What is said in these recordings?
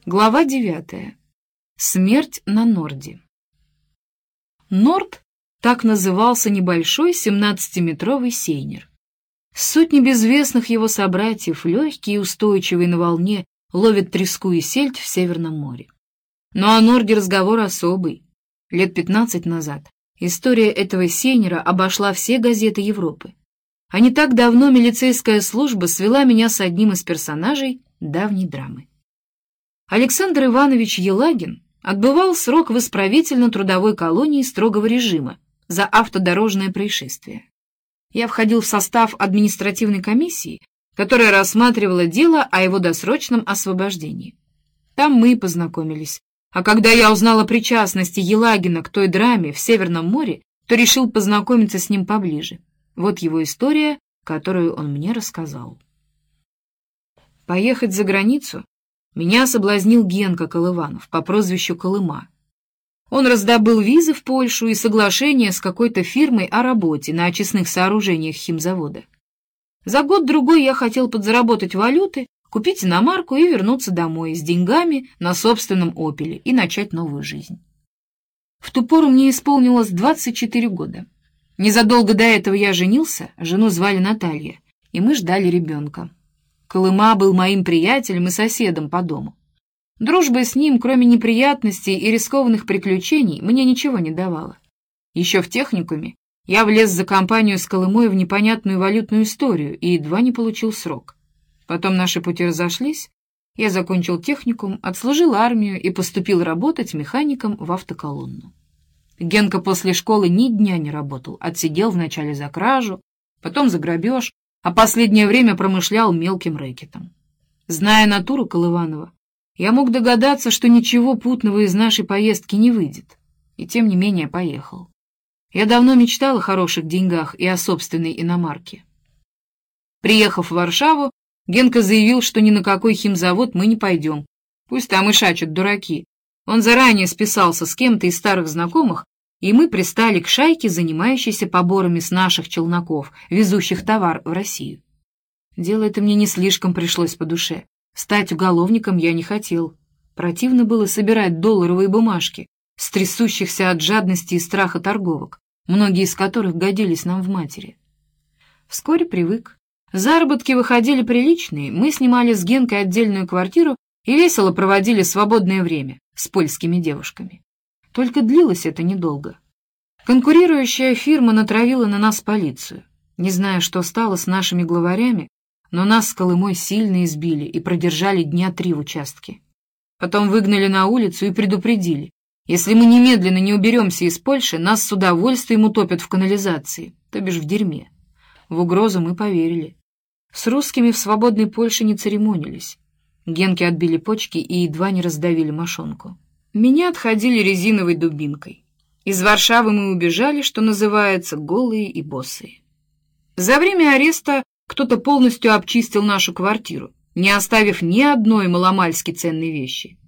Глава 9. Смерть на Норде. Норд — так назывался небольшой 17-метровый сейнер. Сотни безвестных его собратьев, легкие и устойчивые на волне, ловят треску и сельдь в Северном море. Но о Норде разговор особый. Лет 15 назад история этого сейнера обошла все газеты Европы. А не так давно милицейская служба свела меня с одним из персонажей давней драмы. Александр Иванович Елагин отбывал срок в исправительно-трудовой колонии строгого режима за автодорожное происшествие. Я входил в состав административной комиссии, которая рассматривала дело о его досрочном освобождении. Там мы и познакомились. А когда я узнал о причастности Елагина к той драме в Северном море, то решил познакомиться с ним поближе. Вот его история, которую он мне рассказал. Поехать за границу меня соблазнил Генка Колыванов по прозвищу Колыма. Он раздобыл визы в Польшу и соглашение с какой-то фирмой о работе на очистных сооружениях химзавода. За год-другой я хотел подзаработать валюты, купить иномарку и вернуться домой с деньгами на собственном «Опеле» и начать новую жизнь. В ту пору мне исполнилось 24 года. Незадолго до этого я женился, жену звали Наталья, и мы ждали ребенка. Колыма был моим приятелем и соседом по дому. Дружба с ним, кроме неприятностей и рискованных приключений, мне ничего не давала. Еще в техникуме я влез за компанию с Колымой в непонятную валютную историю и едва не получил срок. Потом наши пути разошлись, я закончил техникум, отслужил армию и поступил работать механиком в автоколонну. Генка после школы ни дня не работал, отсидел вначале за кражу, потом за грабеж, а последнее время промышлял мелким рэкетом. Зная натуру Колыванова, я мог догадаться, что ничего путного из нашей поездки не выйдет, и тем не менее поехал. Я давно мечтал о хороших деньгах и о собственной иномарке. Приехав в Варшаву, Генка заявил, что ни на какой химзавод мы не пойдем. Пусть там и шачат дураки. Он заранее списался с кем-то из старых знакомых, и мы пристали к шайке, занимающейся поборами с наших челноков, везущих товар в Россию. Дело это мне не слишком пришлось по душе. Стать уголовником я не хотел. Противно было собирать долларовые бумажки с трясущихся от жадности и страха торговок, многие из которых годились нам в матери. Вскоре привык. Заработки выходили приличные, мы снимали с Генкой отдельную квартиру и весело проводили свободное время с польскими девушками. Только длилось это недолго. Конкурирующая фирма натравила на нас полицию. Не знаю, что стало с нашими главарями, но нас с Колымой сильно избили и продержали дня 3 в участке. Потом выгнали на улицу и предупредили: если мы немедленно не уберемся из Польши, нас с удовольствием утопят в канализации, то бишь в дерьме. В угрозу мы поверили. С русскими в свободной Польше не церемонились. Генке отбили почки и едва не раздавили мошонку. Меня отходили резиновой дубинкой. Из Варшавы мы убежали, что называется, голые и босые. За время ареста кто-то полностью обчистил нашу квартиру, не оставив ни одной маломальски ценной вещи.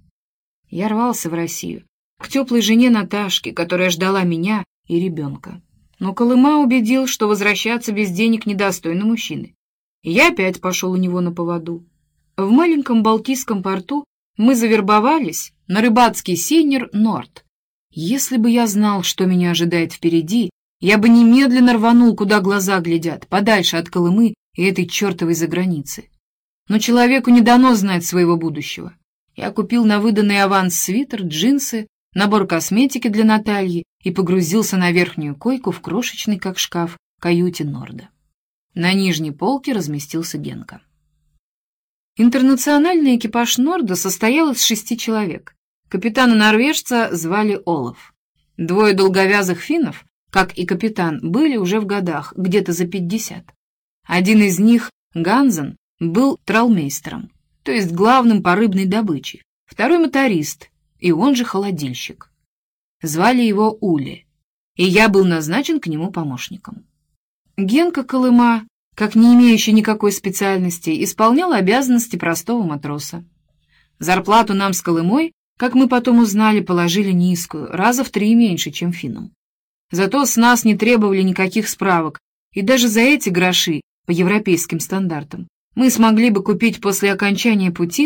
Я рвался в Россию, к теплой жене Наташке, которая ждала меня и ребенка. Но Колыма убедил, что возвращаться без денег недостойно мужчины. И я опять пошел у него на поводу. В маленьком Балтийском порту мы завербовались на рыбацкий сейнер «Норд». Если бы я знал, что меня ожидает впереди, я бы немедленно рванул, куда глаза глядят, подальше от Колымы и этой чертовой заграницы. Но человеку не дано знать своего будущего. Я купил на выданный аванс свитер, джинсы, набор косметики для Натальи и погрузился на верхнюю койку в крошечный, как шкаф, каюте Норда. На нижней полке разместился Генка. Интернациональный экипаж Норда состоял из 6 человек. Капитана-норвежца звали Олаф. 2 долговязых финнов, как и капитан, были уже в годах, где-то за 50. Один из них, Ганзен, был тралмейстером, то есть главным по рыбной добыче. Второй моторист, и он же холодильщик. Звали его Уле, и я был назначен к нему помощником. Генка Колыма, как не имеющий никакой специальности, исполнял обязанности простого матроса. Зарплату нам с Колымой, как мы потом узнали, положили низкую, раза в 3 меньше, чем финнам. Зато с нас не требовали никаких справок, и даже за эти гроши, по европейским стандартам, мы смогли бы купить после окончания путины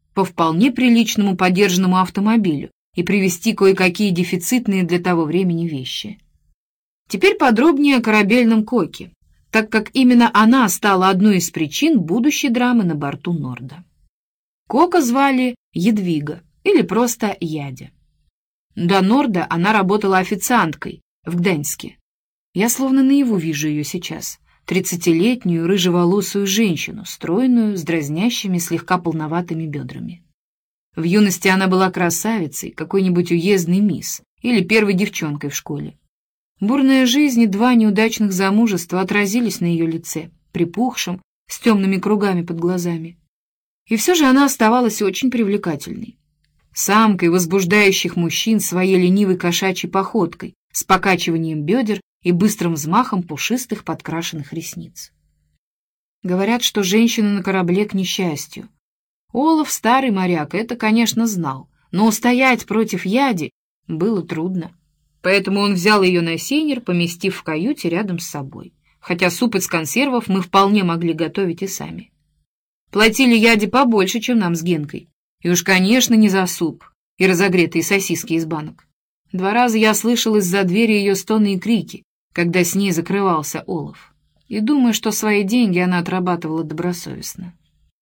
по вполне приличному подержанному автомобилю и привезти кое-какие дефицитные для того времени вещи. Теперь подробнее о корабельном Коке, так как именно она стала одной из причин будущей драмы на борту Норда. Кока звали Едвига или просто Ядя. До Норда она работала официанткой в Гданьске. Я словно наяву вижу ее сейчас, 30-летнюю рыжеволосую женщину, стройную, с дразнящими, слегка полноватыми бедрами. В юности она была красавицей, какой-нибудь уездной мисс или первой девчонкой в школе. Бурная жизнь и 2 неудачных замужества отразились на ее лице, припухшем, с темными кругами под глазами. И все же она оставалась очень привлекательной. Самкой возбуждающих мужчин своей ленивой кошачьей походкой, с покачиванием бедер и быстрым взмахом пушистых подкрашенных ресниц. Говорят, что женщина на корабле к несчастью. Олаф, старый моряк, это, конечно, знал, но устоять против Яди было трудно. Поэтому он взял ее на сейнер, поместив в каюте рядом с собой, хотя суп из консервов мы вполне могли готовить и сами. Платили Яде побольше, чем нам с Генкой, и уж, конечно, не за суп и разогретые сосиски из банок. 2 раза я слышал из-за двери ее стоны и крики, когда с ней закрывался Олаф, и думаю, что свои деньги она отрабатывала добросовестно.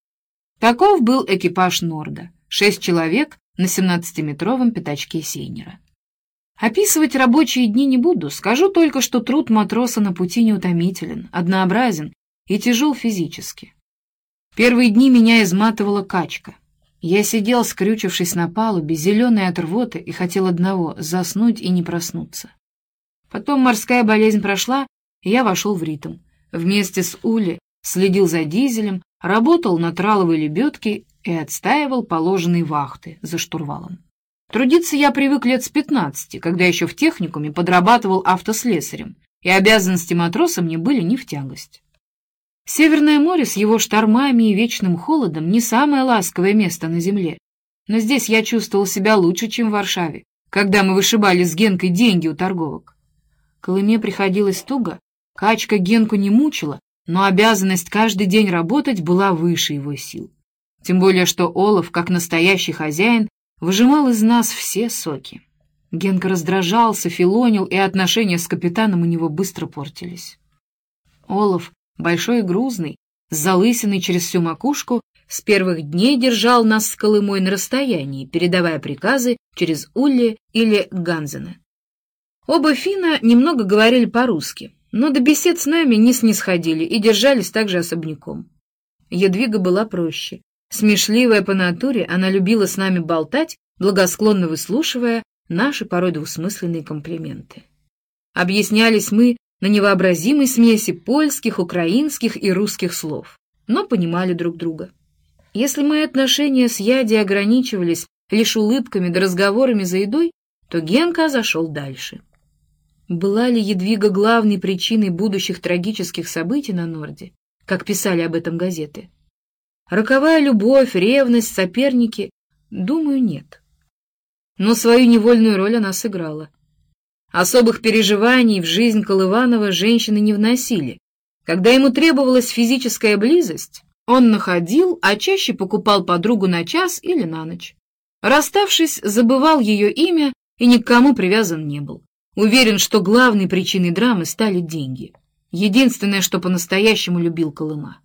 Таков был экипаж Норда, 6 человек на 17-метровом пятачке сейнера. Описывать рабочие дни не буду, скажу только, что труд матроса на пути неутомителен, однообразен и тяжел физически. Первые дни меня изматывала качка. Я сидел, скрючившись на палубе, зеленый от рвоты, и хотел одного — заснуть и не проснуться. Потом морская болезнь прошла, и я вошел в ритм. Вместе с Ули следил за дизелем, работал на траловой лебедке и отстаивал положенные вахты за штурвалом. Трудиться я привык лет с 15, когда еще в техникуме подрабатывал автослесарем, и обязанности матроса мне были не в тягость. Северное море с его штормами и вечным холодом не самое ласковое место на земле, но здесь я чувствовал себя лучше, чем в Варшаве, когда мы вышибали с Генкой деньги у торговок. Колыме приходилось туго, качка Генку не мучила, но обязанность каждый день работать была выше его сил. Тем более, что Олаф, как настоящий хозяин, выжимал из нас все соки. Генка раздражался, филонил, и отношения с капитаном у него быстро портились. Олаф, большой и грузный, с залысиной через всю макушку, с первых дней держал нас с Колымой на расстоянии, передавая приказы через Улли или Ганзена. Оба финна немного говорили по-русски, но до бесед с нами не снисходили и держались также особняком. Едвига была проще. Смешливая по натуре, она любила с нами болтать, благосклонно выслушивая наши порой двусмысленные комплименты. Объяснялись мы на невообразимой смеси польских, украинских и русских слов, но понимали друг друга. Если мои отношения с Яди ограничивались лишь улыбками да разговорами за едой, то Генка зашел дальше. Была ли Едвига главной причиной будущих трагических событий на Норде, как писали об этом газеты? Роковая любовь, ревность, соперники? Думаю, нет. Но свою невольную роль она сыграла. Особых переживаний в жизнь Колыванова женщины не вносили. Когда ему требовалась физическая близость, он находил, а чаще покупал подругу на час или на ночь. Расставшись, забывал ее имя и ни к кому привязан не был. Уверен, что главной причиной драмы стали деньги. Единственное, что по-настоящему любил Колыма.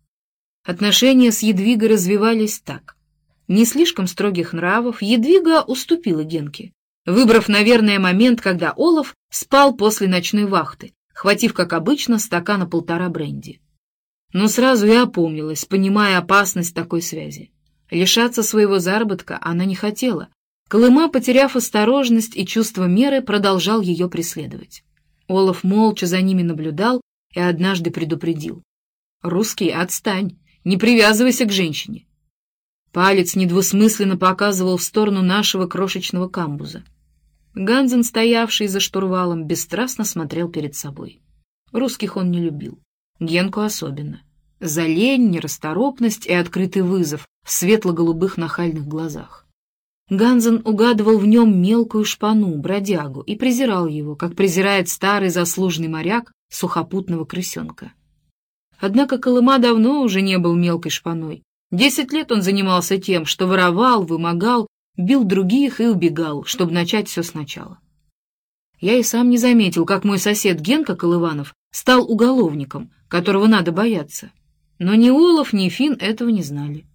Отношения с Едвигой развивались так. Не слишком строгих нравов Едвига уступила Генке, выбрав, наверное, момент, когда Олаф спал после ночной вахты, хватив, как обычно, стакана 1,5 бренди. Но сразу и опомнилась, понимая опасность такой связи. Лишаться своего заработка она не хотела. Колыма, потеряв осторожность и чувство меры, продолжал ее преследовать. Олаф молча за ними наблюдал и однажды предупредил: «Русский, отстань, не привязывайся к женщине». Палец недвусмысленно показывал в сторону нашего крошечного камбуза. Ганзен, стоявший за штурвалом, бесстрастно смотрел перед собой. Русских он не любил, Генку особенно. За лень, нерасторопность и открытый вызов в светло-голубых нахальных глазах. Ганзен угадывал в нем мелкую шпану, бродягу, и презирал его, как презирает старый заслуженный моряк сухопутного крысенка. Однако Колыма давно уже не был мелкой шпаной, 10 лет он занимался тем, что воровал, вымогал, бил других и убегал, чтобы начать все сначала. Я и сам не заметил, как мой сосед Генка Колыванов стал уголовником, которого надо бояться. Но ни Олаф, ни Фин этого не знали.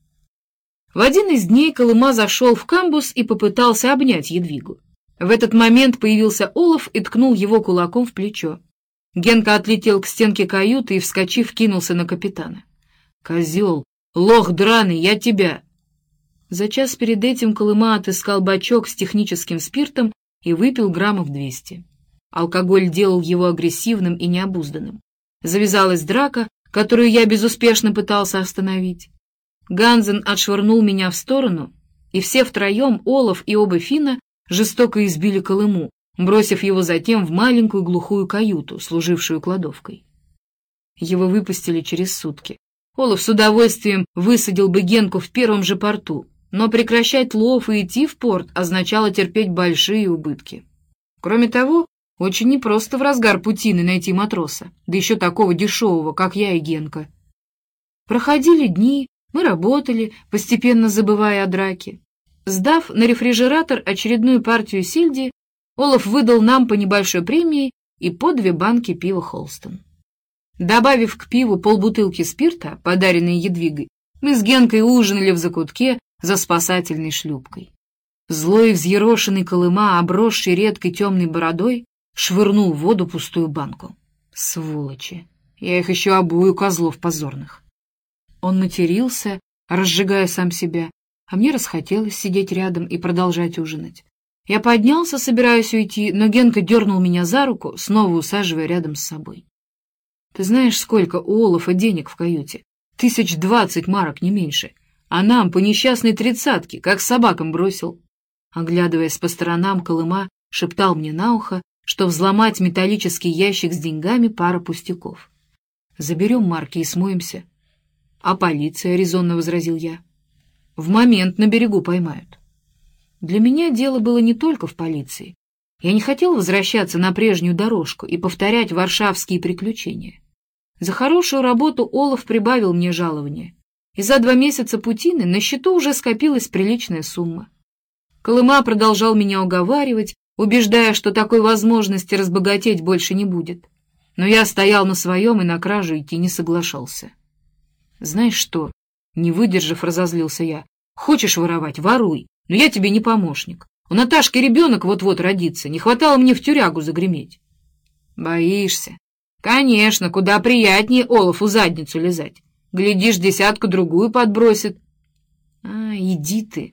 В один из дней Колыма зашел в камбуз и попытался обнять Едвигу. В этот момент появился Олаф и ткнул его кулаком в плечо. Генка отлетел к стенке каюты и, вскочив, кинулся на капитана. «Козел! Лох драный! Я тебя!» За час перед этим Колыма отыскал бачок с техническим спиртом и выпил граммов 200. Алкоголь делал его агрессивным и необузданным. Завязалась драка, которую я безуспешно пытался остановить. Ганзен отшвырнул меня в сторону, и все втроем, Олаф и оба Фина, жестоко избили Колыму, бросив его затем в маленькую глухую каюту, служившую кладовкой. Его выпустили через сутки. Олаф с удовольствием высадил бы Генку в первом же порту, но прекращать лов и идти в порт означало терпеть большие убытки. Кроме того, очень непросто в разгар путины найти матроса, да еще такого дешевого, как я и Генка. Проходили дни, мы работали, постепенно забывая о драке. Сдав на рефрижератор очередную партию сельди, Олаф выдал нам по небольшой премии и по 2 банки пива «Холстон». Добавив к пиву полбутылки спирта, подаренной Едвигой, мы с Генкой ужинали в закутке за спасательной шлюпкой. Злой взъерошенный Колыма, обросший редкой темной бородой, швырнул в воду пустую банку. Сволочи! Я их еще обую, козлов позорных. Он матерился, разжигая сам себя, а мне расхотелось сидеть рядом и продолжать ужинать. Я поднялся, собираясь уйти, но Генка дернул меня за руку, снова усаживая рядом с собой. Ты знаешь, сколько у Олафа денег в каюте? 1020 марок, не меньше. А нам по несчастной 30-ке, как собакам бросил. Оглядываясь по сторонам, Колыма шептал мне на ухо, что взломать металлический ящик с деньгами — пара пустяков. Заберем марки и смоемся. А полиция, — резонно возразил я. В момент на берегу поймают. Для меня дело было не только в полиции. Я не хотел возвращаться на прежнюю дорожку и повторять варшавские приключения. За хорошую работу Олаф прибавил мне жалование, и за 2 месяца путины на счету уже скопилась приличная сумма. Колыма продолжал меня уговаривать, убеждая, что такой возможности разбогатеть больше не будет. Но я стоял на своем и на кражу идти не соглашался. «Знаешь что?» — не выдержав, разозлился я. «Хочешь воровать — воруй, но я тебе не помощник. У Наташки ребенок вот-вот родится, не хватало мне в тюрягу загреметь». «Боишься?» «Конечно, куда приятнее Олафу задницу лизать. Глядишь, 10-другую подбросит». Иди ты».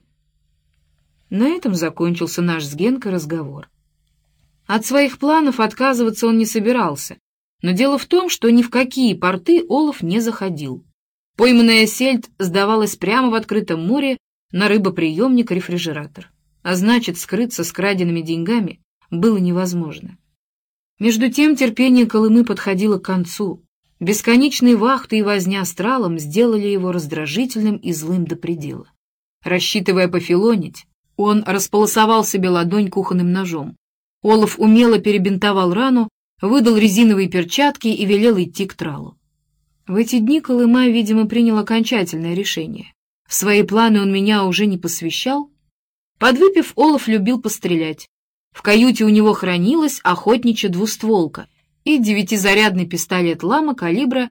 На этом закончился наш с Генкой разговор. От своих планов отказываться он не собирался, но дело в том, что ни в какие порты Олаф не заходил. Пойманная сельдь сдавалась прямо в открытом море на рыбоприемник-рефрижератор, а значит, скрыться с краденными деньгами было невозможно. Между тем терпение Колымы подходило к концу. Бесконечные вахты и возня с тралом сделали его раздражительным и злым до предела. Рассчитывая пофилонить, он располосовал себе ладонь кухонным ножом. Олаф умело перебинтовал рану, выдал резиновые перчатки и велел идти к тралу. В эти дни Колыма, видимо, принял окончательное решение. В свои планы он меня уже не посвящал. Подвыпив, Олаф любил пострелять. В каюте у него хранилась охотничья двустволка и 9-зарядный пистолет «Лама» калибра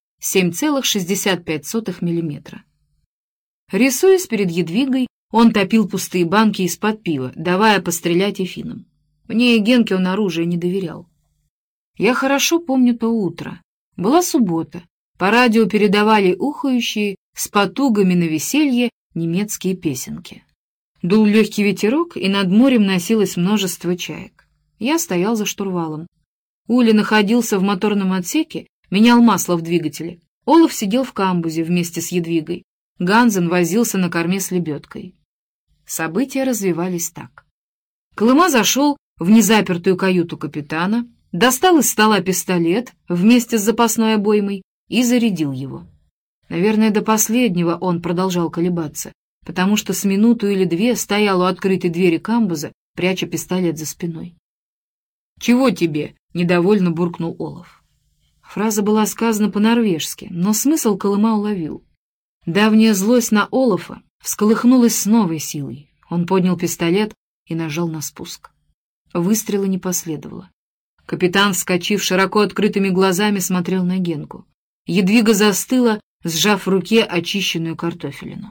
7,65 мм. Рисуясь перед Едвигой, он топил пустые банки из-под пива, давая пострелять и финнам. Мне и Генке он оружие не доверял. Я хорошо помню то утро. Была суббота. По радио передавали ухающие, с потугами на веселье, немецкие песенки. Дул легкий ветерок, и над морем носилось множество чаек. Я стоял за штурвалом. Уля находился в моторном отсеке, менял масло в двигателе. Олаф сидел в камбузе вместе с Едвигой. Ганзен возился на корме с лебедкой. События развивались так. Колыма зашел в незапертую каюту капитана, достал из стола пистолет вместе с запасной обоймой и зарядил его. Наверное, до последнего он продолжал колебаться, потому что с минуту или 2 стоял у открытой двери камбуза, пряча пистолет за спиной. «Чего тебе?» — недовольно буркнул Олаф. Фраза была сказана по-норвежски, но смысл Колыма уловил. Давняя злость на Олафа всколыхнулась с новой силой. Он поднял пистолет и нажал на спуск. Выстрела не последовало. Капитан, вскочив, широко открытыми глазами смотрел на Генку. Едвига застыла, сжав в руке очищенную картофелину.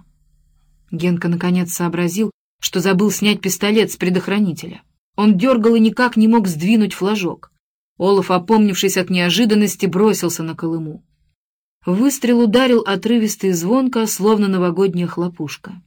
Генка наконец сообразил, что забыл снять пистолет с предохранителя. Он дергал и никак не мог сдвинуть флажок. Олаф, опомнившись от неожиданности, бросился на Колыму. Выстрел ударил отрывисто и звонко, словно новогодняя хлопушка.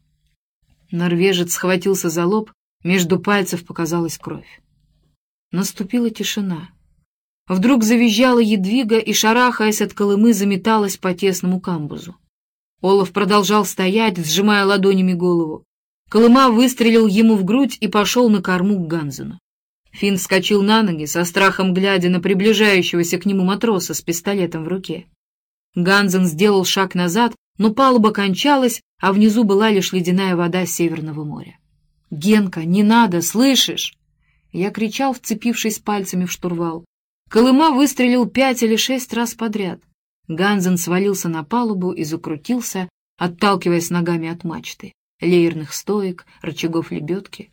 Норвежец схватился за лоб, между пальцев показалась кровь. Наступила тишина. Вдруг завизжала Едвига и, шарахаясь от Колымы, заметалась по тесному камбузу. Олаф продолжал стоять, сжимая ладонями голову. Колыма выстрелил ему в грудь и пошел на корму к Гансену. Финн вскочил на ноги, со страхом глядя на приближающегося к нему матроса с пистолетом в руке. Гансен сделал шаг назад, но палуба кончалась, а внизу была лишь ледяная вода Северного моря. «Генка, не надо, слышишь?» Я кричал, вцепившись пальцами в штурвал. Колыма выстрелил 5 или 6 раз подряд. Гансен свалился на палубу и закрутился, отталкиваясь ногами от мачты, леерных стоек, рычагов лебедки.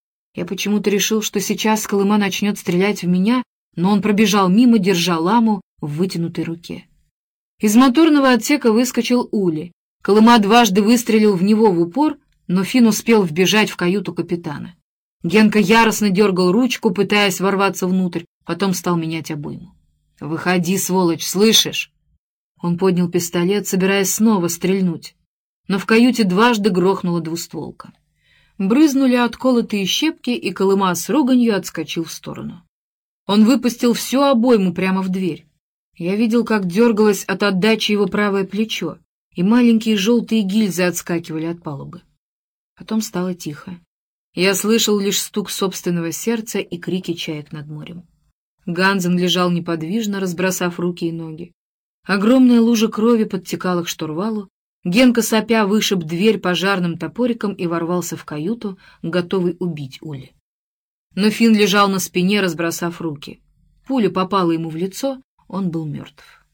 Я почему-то решил, что сейчас Колыма начнет стрелять в меня, но он пробежал мимо, держа ламу в вытянутой руке. Из моторного отсека выскочил Ули. Колыма дважды выстрелил в него в упор, но Финн успел вбежать в каюту капитана. Генка яростно дергал ручку, пытаясь ворваться внутрь, потом стал менять обойму. «Выходи, сволочь, слышишь?» Он поднял пистолет, собираясь снова стрельнуть, но в каюте дважды грохнула двустволка. Брызнули отколотые щепки, и Колыма с руганью отскочил в сторону. Он выпустил всю обойму прямо в дверь. Я видел, как дергалось от отдачи его правое плечо, и маленькие желтые гильзы отскакивали от палубы. Потом стало тихо. Я слышал лишь стук собственного сердца и крики чаек над морем. Гансен лежал неподвижно, разбросав руки и ноги. Огромная лужа крови подтекала к штурвалу. Генка, сопя, вышиб дверь пожарным топориком и ворвался в каюту, готовый убить Ули. Но Финн лежал на спине, разбросав руки. Пуля попала ему в лицо, он был мертв.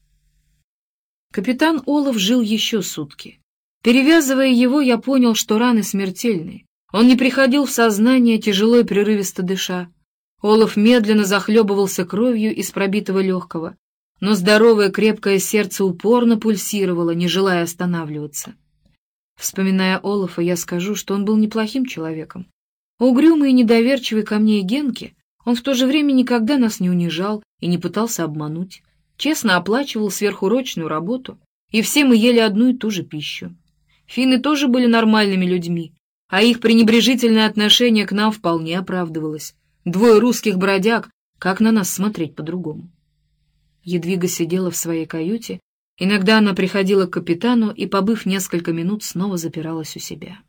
Капитан Олаф жил еще сутки. Перевязывая его, я понял, что раны смертельные. Он не приходил в сознание, тяжело и прерывисто дыша. Олаф медленно захлебывался кровью из пробитого легкого, но здоровое крепкое сердце упорно пульсировало, не желая останавливаться. Вспоминая Олафа, я скажу, что он был неплохим человеком. Угрюмый и недоверчивый ко мне и Генке, он в то же время никогда нас не унижал и не пытался обмануть. Честно оплачивал сверхурочную работу, и все мы ели одну и ту же пищу. Финны тоже были нормальными людьми, а их пренебрежительное отношение к нам вполне оправдывалось. 2 русских бродяг, как на нас смотреть по-другому? Едвига сидела в своей каюте, иногда она приходила к капитану и, побыв несколько минут, снова запиралась у себя.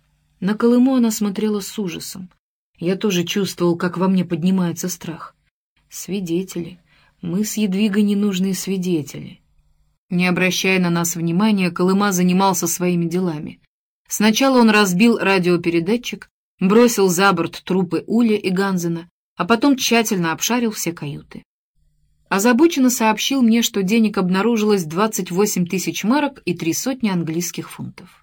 На Колыму она смотрела с ужасом. Я тоже чувствовал, как во мне поднимается страх. Свидетели. Мы с Едвигой ненужные свидетели. Не обращая на нас внимания, Колыма занимался своими делами. Сначала он разбил радиопередатчик, бросил за борт трупы Ули и Гансена, а потом тщательно обшарил все каюты. Озабоченно сообщил мне, что денег обнаружилось 28 000 марок и 300 английских фунтов.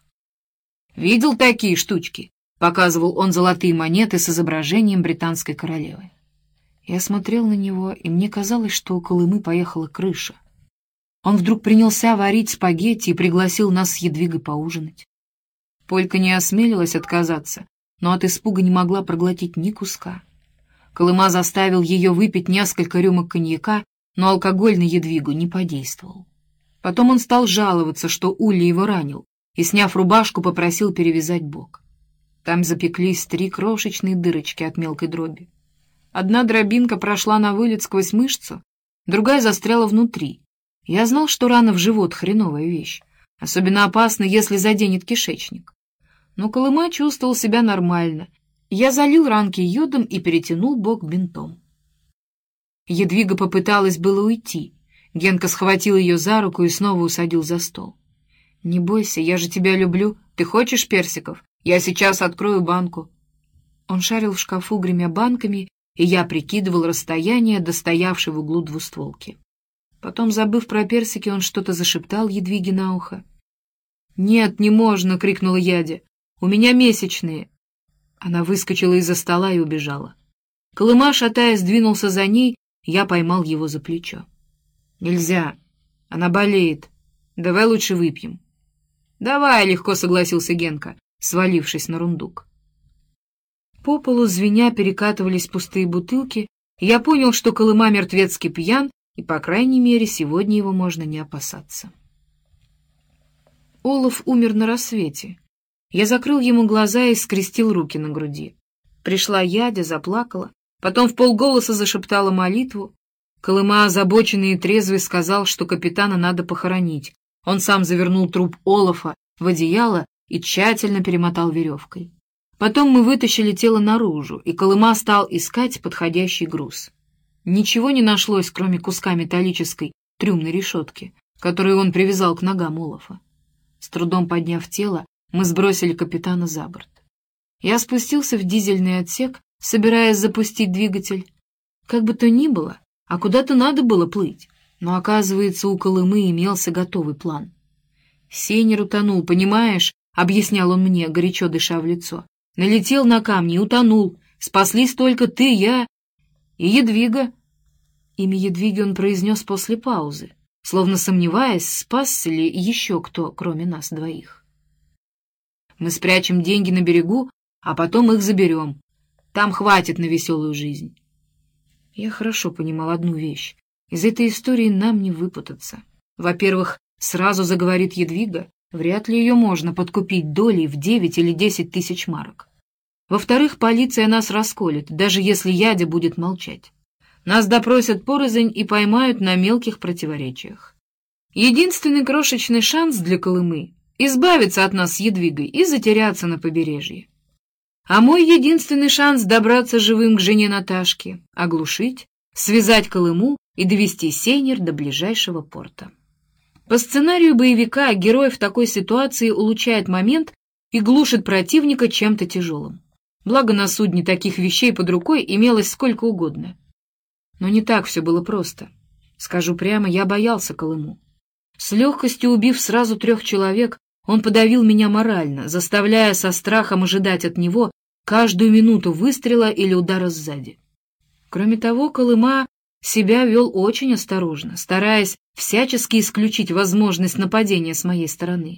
«Видел такие штучки?» — показывал он золотые монеты с изображением британской королевы. Я смотрел на него, и мне казалось, что у Колымы поехала крыша. Он вдруг принялся варить спагетти и пригласил нас с Едвигой поужинать. Полька не осмелилась отказаться, но от испуга не могла проглотить ни куска. Колыма заставил ее выпить несколько рюмок коньяка, но алкоголь на Едвигу не подействовал. Потом он стал жаловаться, что Улли его ранил, и, сняв рубашку, попросил перевязать бок. Там запеклись 3 крошечные дырочки от мелкой дроби. Одна дробинка прошла на вылет сквозь мышцу, другая застряла внутри. Я знал, что рана в живот — хреновая вещь, особенно опасно, если заденет кишечник. Но Колыма чувствовал себя нормально. Я залил ранки йодом и перетянул бок бинтом. Едвига попыталась было уйти. Генка схватил ее за руку и снова усадил за стол. «Не бойся, я же тебя люблю. Ты хочешь персиков? Я сейчас открою банку». Он шарил в шкафу, гремя банками, и я прикидывал расстояние до стоявшей в углу двустволки. Потом, забыв про персики, он что-то зашептал Едвиге на ухо. «Нет, не можно!» — крикнула Ядя. «У меня месячные!» Она выскочила из-за стола и убежала. Колыма, шатаясь, двинулся за ней, я поймал его за плечо. «Нельзя! Она болеет! Давай лучше выпьем!» «Давай!» — легко согласился Генка, свалившись на рундук. По полу звеня перекатывались пустые бутылки, и я понял, что Колыма мертвецки пьян, и, по крайней мере, сегодня его можно не опасаться. Олаф умер на рассвете. Я закрыл ему глаза и скрестил руки на груди. Пришла Ядя, заплакала, потом вполголоса зашептала молитву. Колыма, озабоченный и трезвый, сказал, что капитана надо похоронить. Он сам завернул труп Олафа в одеяло и тщательно перемотал веревкой. Потом мы вытащили тело наружу, и Колыма стал искать подходящий груз. Ничего не нашлось, кроме куска металлической трюмной решетки, которую он привязал к ногам Олафа. С трудом подняв тело, мы сбросили капитана за борт. Я спустился в дизельный отсек, собираясь запустить двигатель. Как бы то ни было, а куда-то надо было плыть. Но, оказывается, у Колымы имелся готовый план. «Сейнер утонул, понимаешь?» — объяснял он мне, горячо дыша в лицо. «Налетел на камни и утонул. Спаслись только ты, я и Едвига». Имя Едвиги он произнес после паузы, словно сомневаясь, спасся ли еще кто, кроме нас двоих. «Мы спрячем деньги на берегу, а потом их заберем. Там хватит на веселую жизнь». Я хорошо понимал одну вещь. Из этой истории нам не выпутаться. Во-первых, сразу заговорит Едвига, вряд ли ее можно подкупить долей в 9 или 10 тысяч марок. Во-вторых, полиция нас расколет, даже если Ядя будет молчать. Нас допросят порознь и поймают на мелких противоречиях. Единственный крошечный шанс для Колымы — избавиться от нас с Едвигой и затеряться на побережье. А мой единственный шанс добраться живым к жене Наташки, оглушить, связать Колыму и довести Сейнер до ближайшего порта. По сценарию боевика герой в такой ситуации улучшает момент и глушит противника чем-то тяжелым. Благо на судне таких вещей под рукой имелось сколько угодно. Но не так все было просто. Скажу прямо, я боялся Колыму. С легкостью убив сразу 3 человек, он подавил меня морально, заставляя со страхом ожидать от него каждую минуту выстрела или удара сзади. Кроме того, Колыма себя вел очень осторожно, стараясь всячески исключить возможность нападения с моей стороны.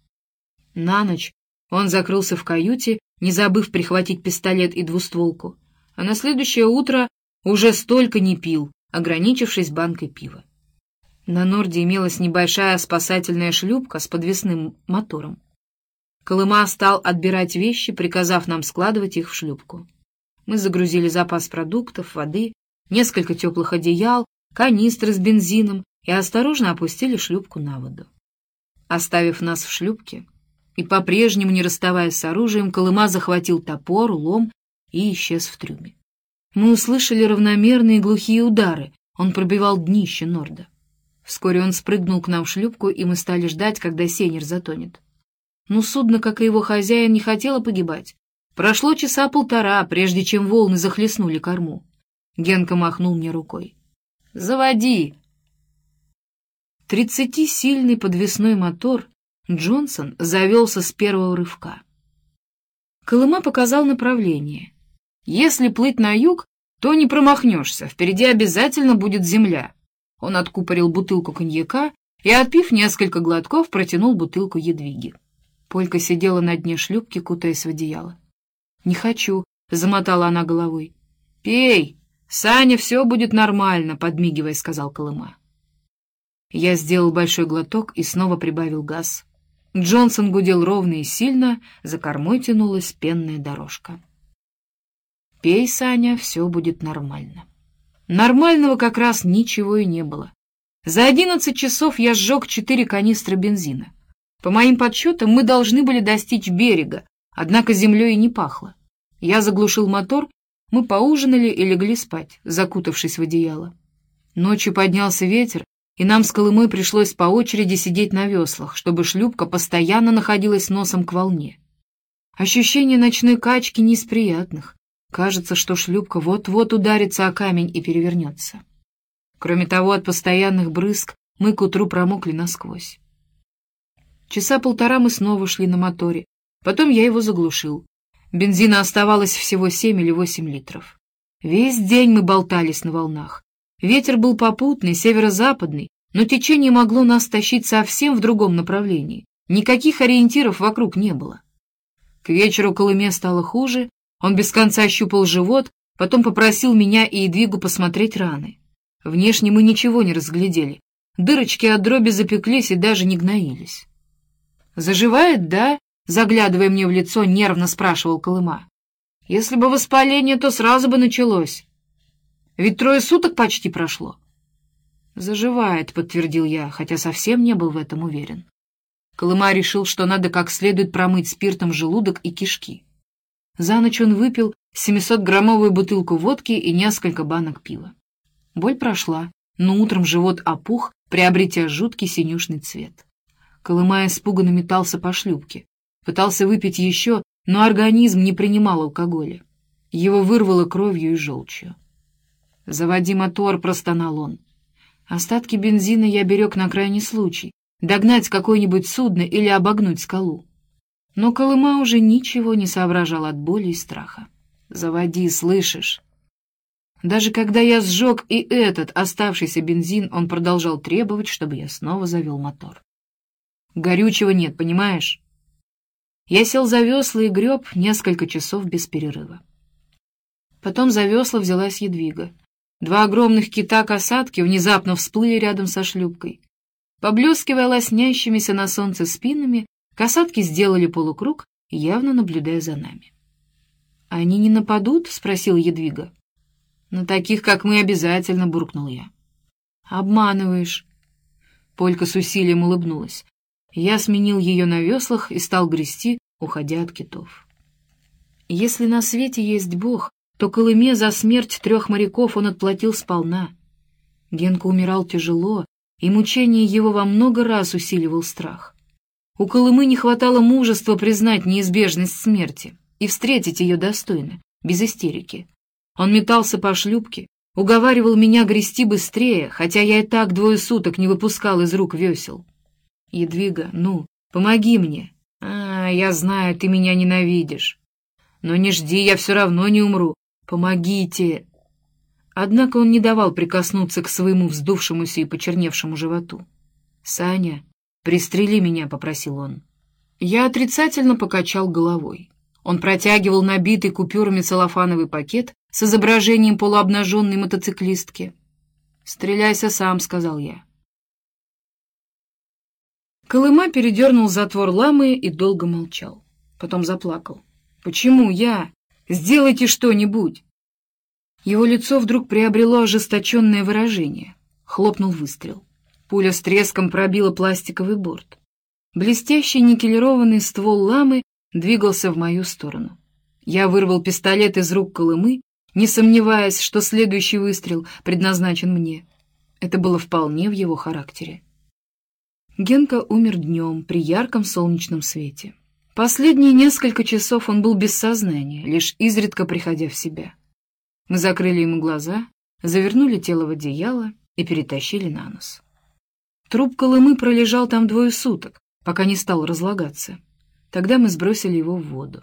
На ночь он закрылся в каюте, не забыв прихватить пистолет и двустволку, а на следующее утро уже столько не пил, ограничившись банкой пива. На Норде имелась небольшая спасательная шлюпка с подвесным мотором. Колыма стал отбирать вещи, приказав нам складывать их в шлюпку. Мы загрузили запас продуктов, воды, несколько теплых одеял, канистры с бензином и осторожно опустили шлюпку на воду. Оставив нас в шлюпке и по-прежнему не расставаясь с оружием, Колыма захватил топор, лом и исчез в трюме. Мы услышали равномерные глухие удары, он пробивал днище Норда. Вскоре он спрыгнул к нам в шлюпку, и мы стали ждать, когда Сейнер затонет. Но судно, как и его хозяин, не хотело погибать. Прошло часа 1,5, прежде чем волны захлестнули корму. Генка махнул мне рукой. «Заводи!» 30-сильный подвесной мотор Джонсон завелся с первого рывка. Колыма показал направление. «Если плыть на юг, то не промахнешься, впереди обязательно будет земля». Он откупорил бутылку коньяка и, отпив несколько глотков, протянул бутылку Едвиге. Полька сидела на дне шлюпки, кутаясь в одеяло. «Не хочу», — замотала она головой. «Пей, Саня, все будет нормально», — подмигивая, сказал Колыма. Я сделал большой глоток и снова прибавил газ. Джонсон гудел ровно и сильно, за кормой тянулась пенная дорожка. «Пей, Саня, все будет нормально». Нормального как раз ничего и не было. За 11 часов я сжег 4 канистры бензина. По моим подсчетам, мы должны были достичь берега, однако землей и не пахло. Я заглушил мотор, мы поужинали и легли спать, закутавшись в одеяло. Ночью поднялся ветер, и нам с Колымой пришлось по очереди сидеть на веслах, чтобы шлюпка постоянно находилась носом к волне. Ощущение ночной качки не из приятных. Кажется, что шлюпка вот-вот ударится о камень и перевернется. Кроме того, от постоянных брызг мы к утру промокли насквозь. Часа полтора мы снова шли на моторе. Потом я его заглушил. Бензина оставалось всего 7 или 8 литров. Весь день мы болтались на волнах. Ветер был попутный, северо-западный, но течение могло нас тащить совсем в другом направлении. Никаких ориентиров вокруг не было. К вечеру Колыме стало хуже, он без конца щупал живот, потом попросил меня и Едвигу посмотреть раны. Внешне мы ничего не разглядели. Дырочки от дроби запеклись и даже не гноились. «Заживает, да?» — заглядывая мне в лицо, нервно спрашивал Колыма. «Если бы воспаление, то сразу бы началось. Ведь 3 суток почти прошло». «Заживает», — подтвердил я, хотя совсем не был в этом уверен. Колыма решил, что надо как следует промыть спиртом желудок и кишки. За ночь он выпил 700-граммовую бутылку водки и несколько банок пива. Боль прошла, но утром живот опух, приобретя жуткий синюшный цвет. Колыма испуганно метался по шлюпке. Пытался выпить еще, но организм не принимал алкоголя. Его вырвало кровью и желчью. «Заводи мотор», — простонал он. Остатки бензина я берег на крайний случай — догнать какое-нибудь судно или обогнуть скалу. Но Колыма уже ничего не соображал от боли и страха. «Заводи, слышишь?» Даже когда я сжег и этот оставшийся бензин, он продолжал требовать, чтобы я снова завел мотор. «Горючего нет, понимаешь?» Я сел за весла и греб несколько часов без перерыва. Потом за весла взялась Едвига. 2 огромных кита-касатки внезапно всплыли рядом со шлюпкой. Поблескивая лоснящимися на солнце спинами, касатки сделали полукруг, явно наблюдая за нами. «Они не нападут?» — спросила Едвига. «На таких, как мы, обязательно», — буркнул я. «Обманываешь». Полька с усилием улыбнулась. Я сменил ее на веслах и стал грести, уходя от китов. Если на свете есть Бог, то Колыме за смерть 3 моряков он отплатил сполна. Генка умирал тяжело, и мучение его во много раз усиливал страх. У Колымы не хватало мужества признать неизбежность смерти и встретить ее достойно, без истерики. Он метался по шлюпке, уговаривал меня грести быстрее, хотя я и так 2 суток не выпускал из рук весел. «Едвига, ну, помоги мне». Я знаю, ты меня ненавидишь. Но не жди, я все равно не умру. Помогите!» Однако он не давал прикоснуться к своему вздувшемуся и почерневшему животу. «Саня, пристрели меня», — попросил он. Я отрицательно покачал головой. Он протягивал набитый купюрами целлофановый пакет с изображением полуобнаженной мотоциклистки. «Стреляйся сам», — сказал я. Колыма передернул затвор ламы и долго молчал. Потом заплакал. «Почему я? Сделайте что-нибудь!» Его лицо вдруг приобрело ожесточенное выражение. Хлопнул выстрел. Пуля с треском пробила пластиковый борт. Блестящий никелированный ствол ламы двигался в мою сторону. Я вырвал пистолет из рук Колымы, не сомневаясь, что следующий выстрел предназначен мне. Это было вполне в его характере. Генка умер днем при ярком солнечном свете. Последние несколько часов он был без сознания, лишь изредка приходя в себя. Мы закрыли ему глаза, завернули тело в одеяло и перетащили на нос. Труп Колымы пролежал там 2 суток, пока не стал разлагаться. Тогда мы сбросили его в воду.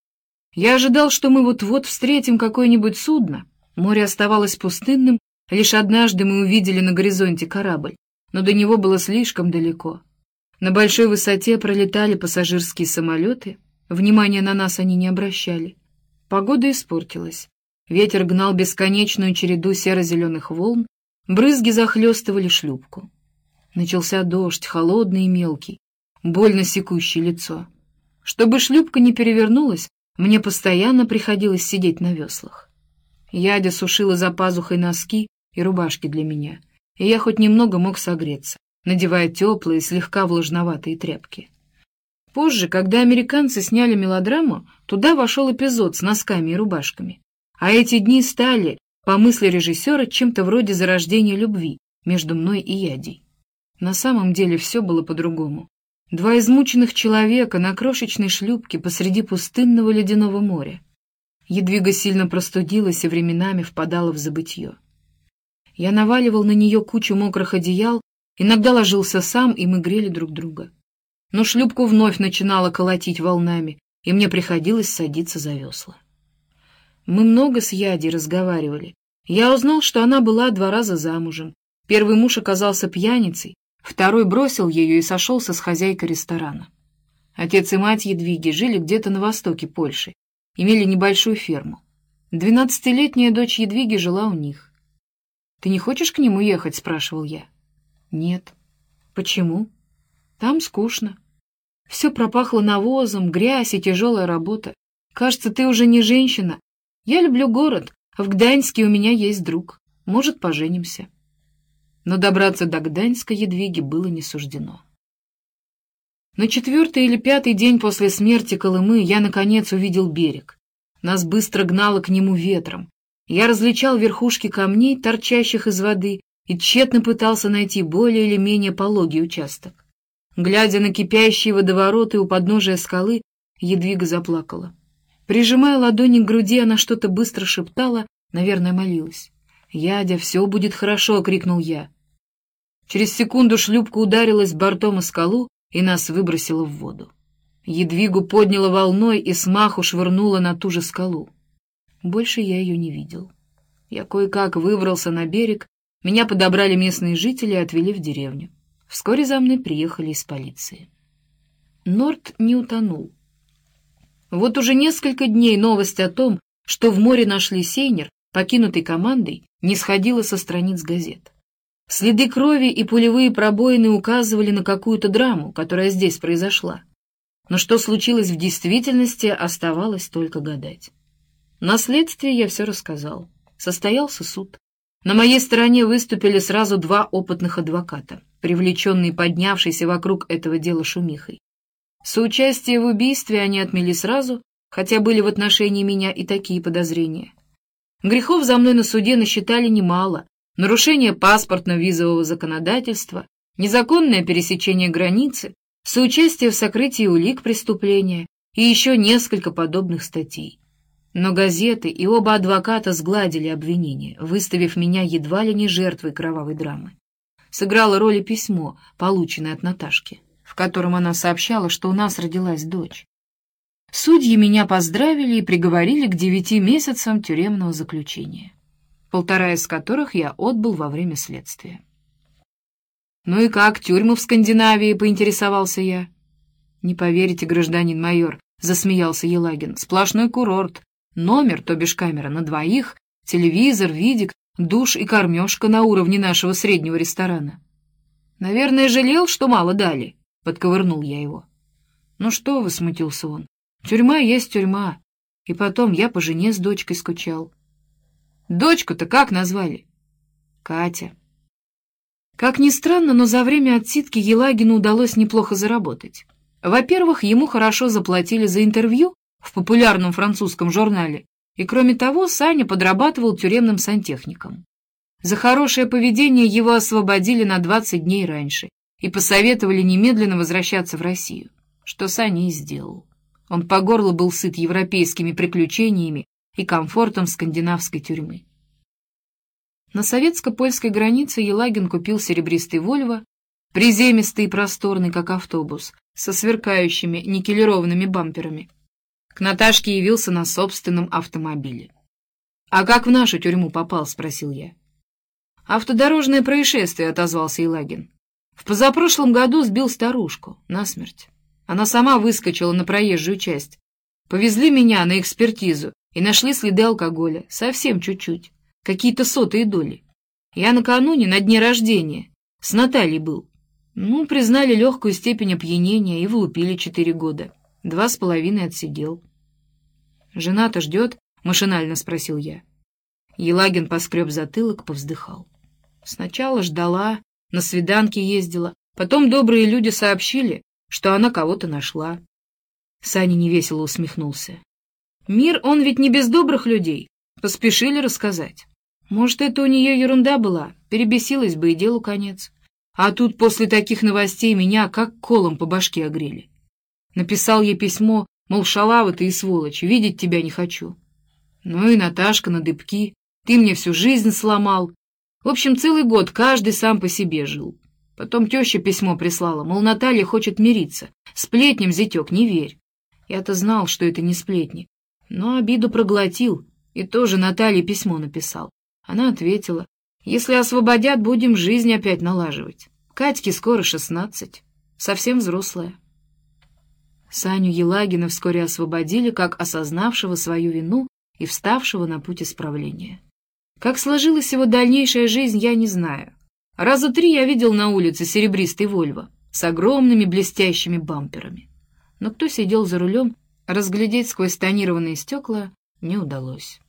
Я ожидал, что мы вот-вот встретим какое-нибудь судно. Море оставалось пустынным, лишь однажды мы увидели на горизонте корабль, но до него было слишком далеко. На большой высоте пролетали пассажирские самолеты, внимания на нас они не обращали. Погода испортилась. Ветер гнал бесконечную череду серо-зеленых волн, брызги захлестывали шлюпку. Начался дождь, холодный и мелкий, больно секущий лицо. Чтобы шлюпка не перевернулась, мне постоянно приходилось сидеть на веслах. Ядя сушила за пазухой носки и рубашки для меня, и я хоть немного мог согреться, надевая теплые, слегка влажноватые тряпки. Позже, когда американцы сняли мелодраму, туда вошел эпизод с носками и рубашками. А эти дни стали, по мысли режиссера, чем-то вроде зарождения любви между мной и Ядей. На самом деле все было по-другому. 2 измученных человека на крошечной шлюпке посреди пустынного ледяного моря. Едвига сильно простудилась и временами впадала в забытье. Я наваливал на нее кучу мокрых одеял, иногда ложился сам, и мы грели друг друга. но шлюпку вновь начинала колотить волнами, и мне приходилось садиться за весла. Мы много с Ядей разговаривали. Я узнал, что она была 2 раза замужем. Первый муж оказался пьяницей, второй бросил ее и сошелся с хозяйкой ресторана. Отец и мать Едвиги жили где-то на востоке Польши, имели небольшую ферму. 12-летняя дочь Едвиги жила у них. «Ты не хочешь к ним уехать?» — спрашивал я. «Нет». «Почему?» «Там скучно. Все пропахло навозом, грязь и тяжелая работа. Кажется, ты уже не женщина. Я люблю город, а в Гданьске у меня есть друг. Может, поженимся». Но добраться до Гданьска Едвиге было не суждено. На 4-й или 5-й день после смерти Колымы я, наконец, увидел берег. Нас быстро гнало к нему ветром. Я различал верхушки камней, торчащих из воды, и тщетно пытался найти более или менее пологий участок. Глядя на кипящие водовороты у подножия скалы, Едвига заплакала. Прижимая ладони к груди, она что-то быстро шептала, наверное, молилась. «Ядя, все будет хорошо!» — крикнул я. Через секунду шлюпка ударилась бортом о скалу и нас выбросила в воду. Едвигу подняла волной и смаху швырнула на ту же скалу. Больше я ее не видел. Я кое-как выбрался на берег, меня подобрали местные жители и отвели в деревню. Вскоре за мной приехали из полиции. Норд не утонул. Вот уже несколько дней новость о том, что в море нашли сейнер, покинутый командой, не сходила со страниц газет. Следы крови и пулевые пробоины указывали на какую-то драму, которая здесь произошла. Но что случилось в действительности, оставалось только гадать. На следствии я все рассказал. Состоялся суд. На моей стороне выступили сразу 2 опытных адвоката, привлеченные поднявшейся вокруг этого дела шумихой. Соучастие в убийстве они отмели сразу, хотя были в отношении меня и такие подозрения. Грехов за мной на суде насчитали немало: нарушение паспортно-визового законодательства, незаконное пересечение границы, соучастие в сокрытии улик преступления и еще несколько подобных статей. Но газеты и оба адвоката сгладили обвинения, выставив меня едва ли не жертвой кровавой драмы. Сыграло роль и письмо, полученное от Наташки, в котором она сообщала, что у нас родилась дочь. Судьи меня поздравили и приговорили к 9 месяцам тюремного заключения, 1,5 из которых я отбыл во время следствия. «Ну и как, тюрьмы в Скандинавии?» — поинтересовался я. «Не поверите, гражданин майор», — засмеялся Елагин, — «сплошной курорт. Номер, то бишь камера, на 2, телевизор, видик, душ и кормежка на уровне нашего среднего ресторана». «Наверное, жалел, что мало дали», — подковырнул я его. «Ну что вы», — смутился он, — «тюрьма есть тюрьма. И потом я по жене с дочкой скучал». «Дочку-то как назвали?» «Катя». Как ни странно, но за время отсидки Елагину удалось неплохо заработать. Во-первых, ему хорошо заплатили за интервью в популярном французском журнале, и, кроме того, Саня подрабатывал тюремным сантехником. За хорошее поведение его освободили на 20 дней раньше и посоветовали немедленно возвращаться в Россию, что Саня и сделал. Он по горло был сыт европейскими приключениями и комфортом скандинавской тюрьмы. На советско-польской границе Елагин купил серебристый «Вольво», приземистый и просторный, как автобус, со сверкающими никелированными бамперами. К Наташке явился на собственном автомобиле. «А как в нашу тюрьму попал?» — спросил я. «Автодорожное происшествие», — отозвался Елагин. «В позапрошлом году сбил старушку насмерть. Она сама выскочила на проезжую часть. Повезли меня на экспертизу и нашли следы алкоголя, совсем чуть-чуть, какие-то 100-е доли. Я накануне, на дне рождения, с Натальей был. Ну, признали легкую степень опьянения и вылупили 4 года. 2,5 отсидел». «Жена-то ждет?» — машинально спросил я. Елагин поскреб затылок, повздыхал. «Сначала ждала, на свиданки ездила, потом добрые люди сообщили, что она кого-то нашла». Саня невесело усмехнулся. «Мир, он ведь не без добрых людей. Поспешили рассказать. Может, это у нее ерунда была, перебесилась бы и делу конец. А тут после таких новостей меня как колом по башке огрели. Написал ей письмо, мол, шалава ты и сволочь, видеть тебя не хочу. Ну и Наташка на дыбки, ты мне всю жизнь сломал. В общем, целый год каждый сам по себе жил. Потом теща письмо прислала, мол, Наталья хочет мириться. Сплетням, зятек, не верь. Я-то знал, что это не сплетни, но обиду проглотил и тоже Наталье письмо написал. Она ответила: если освободят, будем жизнь опять налаживать. Катьке скоро 16, совсем взрослая. Саню Елагина вскоре освободили, как осознавшего свою вину и вставшего на путь исправления. Как сложилась его дальнейшая жизнь, я не знаю. Раза 3 я видел на улице серебристый «Вольво» с огромными блестящими бамперами. Но кто сидел за рулем, разглядеть сквозь тонированные стекла не удалось.